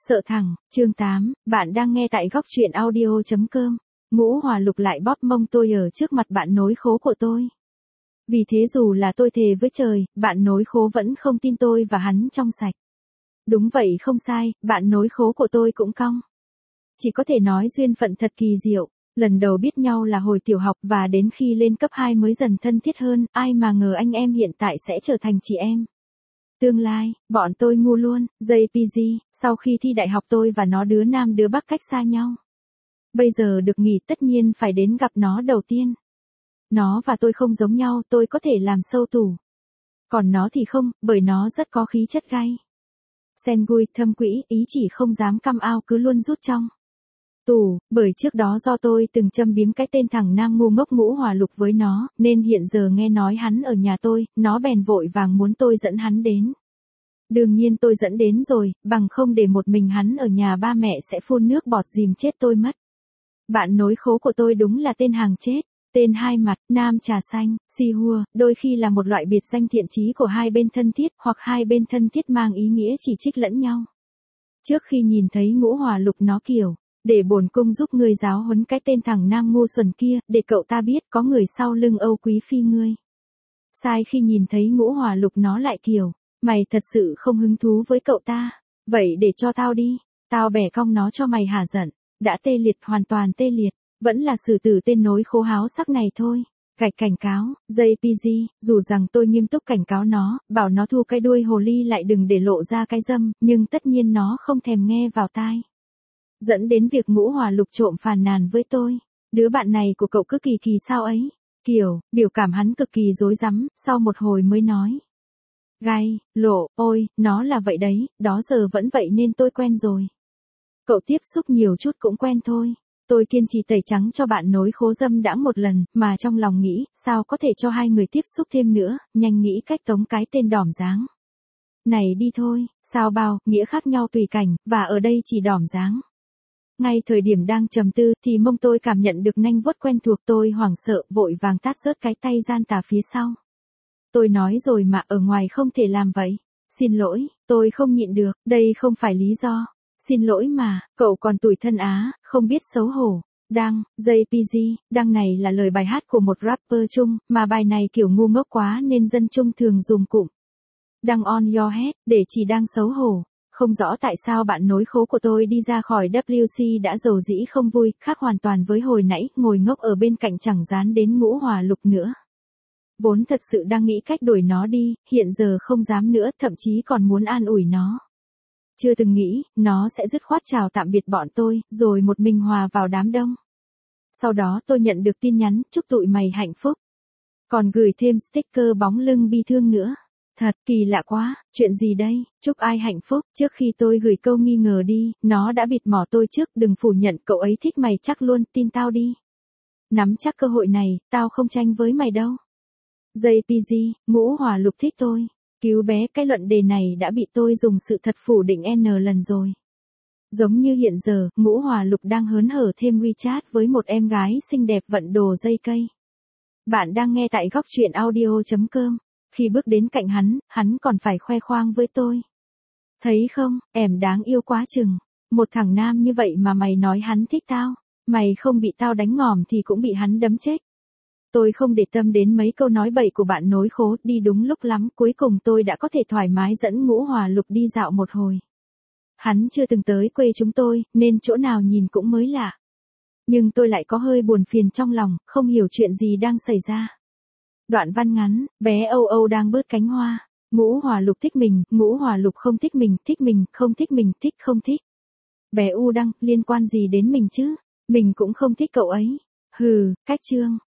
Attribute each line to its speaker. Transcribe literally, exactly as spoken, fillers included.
Speaker 1: Sợ thẳng, chương tám, bạn đang nghe tại góc truyện audio chấm com. Ngũ Hòa Lục lại bóp mông tôi ở trước mặt bạn nối khố của tôi. Vì thế dù là tôi thề với trời, bạn nối khố vẫn không tin tôi và hắn trong sạch. Đúng vậy không sai, bạn nối khố của tôi cũng cong. Chỉ có thể nói duyên phận thật kỳ diệu. Lần đầu biết nhau là hồi tiểu học và đến khi lên cấp hai mới dần thân thiết hơn, ai mà ngờ anh em hiện tại sẽ trở thành chị em. Tương lai, bọn tôi ngu luôn, gi pê giê, sau khi thi đại học tôi và nó đứa nam đứa bắc cách xa nhau. Bây giờ được nghỉ tất nhiên phải đến gặp nó đầu tiên. Nó và tôi không giống nhau, tôi có thể làm sâu tủ. Còn nó thì không, bởi nó rất có khí chất gay. Sen gui, thâm quỹ, ý chỉ không dám căm ao cứ luôn rút trong tù, bởi trước đó do tôi từng châm biếm cái tên thằng nam ngu ngốc Ngũ Hòa Lục với nó, nên hiện giờ nghe nói hắn ở nhà tôi, nó bèn vội vàng muốn tôi dẫn hắn đến. Đương nhiên tôi dẫn đến rồi, bằng không để một mình hắn ở nhà ba mẹ sẽ phun nước bọt dìm chết tôi mất. Bạn nối khố của tôi đúng là tên hàng chết, tên hai mặt, nam trà xanh, si hua, đôi khi là một loại biệt danh thiện chí của hai bên thân thiết, hoặc hai bên thân thiết mang ý nghĩa chỉ trích lẫn nhau. Trước khi nhìn thấy Ngũ Hòa Lục nó kiểu, để bổn cung giúp ngươi giáo huấn cái tên thằng nam ngu xuẩn kia, để cậu ta biết có người sau lưng Âu Quý Phi ngươi. Sai khi nhìn thấy Ngũ Hòa Lục nó lại kiểu, mày thật sự không hứng thú với cậu ta, vậy để cho tao đi, tao bẻ cong nó cho mày hả giận, đã tê liệt hoàn toàn tê liệt, vẫn là xử tử tên nối khố háo sắc này thôi. Gạch cảnh cáo, gi pê giê, dù rằng tôi nghiêm túc cảnh cáo nó, bảo nó thu cái đuôi hồ ly lại đừng để lộ ra cái dâm, nhưng tất nhiên nó không thèm nghe vào tai. Dẫn đến việc Ngũ Hòa Lục trộm phàn nàn với tôi. Đứa bạn này của cậu cứ kỳ kỳ sao ấy. Kiểu, biểu cảm hắn cực kỳ rối rắm, sau một hồi mới nói. Gai, lộ, ôi, nó là vậy đấy, đó giờ vẫn vậy nên tôi quen rồi. Cậu tiếp xúc nhiều chút cũng quen thôi. Tôi kiên trì tẩy trắng cho bạn nối khố dâm đã một lần, mà trong lòng nghĩ, sao có thể cho hai người tiếp xúc thêm nữa, nhanh nghĩ cách tống cái tên đỏm dáng này đi thôi, sao bao, nghĩa khác nhau tùy cảnh, và ở đây chỉ đỏm dáng. Ngay thời điểm đang trầm tư thì mông tôi cảm nhận được nanh vuốt quen thuộc, tôi hoảng sợ vội vàng tát rớt cái tay gian tà phía sau. Tôi nói rồi mà ở ngoài không thể làm vậy. Xin lỗi, tôi không nhịn được, đây không phải lý do. Xin lỗi mà, cậu còn tủi thân á, không biết xấu hổ. Đăng, gi pê giê, đăng này là lời bài hát của một rapper Trung, mà bài này kiểu ngu ngốc quá nên dân Trung thường dùng cụm đăng on your head để chỉ đang xấu hổ. Không rõ tại sao bạn nối khố của tôi đi ra khỏi vê kép xê đã dầu dĩ không vui, khác hoàn toàn với hồi nãy, ngồi ngốc ở bên cạnh chẳng dán đến Ngũ Hòa Lục nữa. Vốn thật sự đang nghĩ cách đuổi nó đi, hiện giờ không dám nữa, thậm chí còn muốn an ủi nó. Chưa từng nghĩ, nó sẽ dứt khoát chào tạm biệt bọn tôi, rồi một mình hòa vào đám đông. Sau đó tôi nhận được tin nhắn, chúc tụi mày hạnh phúc. Còn gửi thêm sticker bóng lưng bi thương nữa. Thật kỳ lạ quá, chuyện gì đây, chúc ai hạnh phúc, trước khi tôi gửi câu nghi ngờ đi, nó đã bịt mỏ tôi trước, đừng phủ nhận, cậu ấy thích mày chắc luôn, tin tao đi. Nắm chắc cơ hội này, tao không tranh với mày đâu. gi pê giê, Ngũ Hòa Lục thích tôi, cứu bé, cái luận đề này đã bị tôi dùng sự thật phủ định N lần rồi. Giống như hiện giờ, Ngũ Hòa Lục đang hớn hở thêm WeChat với một em gái xinh đẹp vận đồ dây cây. Bạn đang nghe tại góc truyện audio chấm com. Khi bước đến cạnh hắn, hắn còn phải khoe khoang với tôi. Thấy không, em đáng yêu quá chừng. Một thằng nam như vậy mà mày nói hắn thích tao. Mày không bị tao đánh ngòm thì cũng bị hắn đấm chết. Tôi không để tâm đến mấy câu nói bậy của bạn nối khố, đi đúng lúc lắm, cuối cùng tôi đã có thể thoải mái dẫn Ngũ Hòa Lục đi dạo một hồi. Hắn chưa từng tới quê chúng tôi, nên chỗ nào nhìn cũng mới lạ. Nhưng tôi lại có hơi buồn phiền trong lòng, không hiểu chuyện gì đang xảy ra. Đoạn văn ngắn, bé Âu Âu đang bớt cánh hoa. Ngũ Hòa Lục thích mình, Ngũ Hòa Lục không thích mình, thích mình, không thích mình, thích không thích. Bé U đăng, liên quan gì đến mình chứ? Mình cũng không thích cậu ấy. Hừ, cách chương.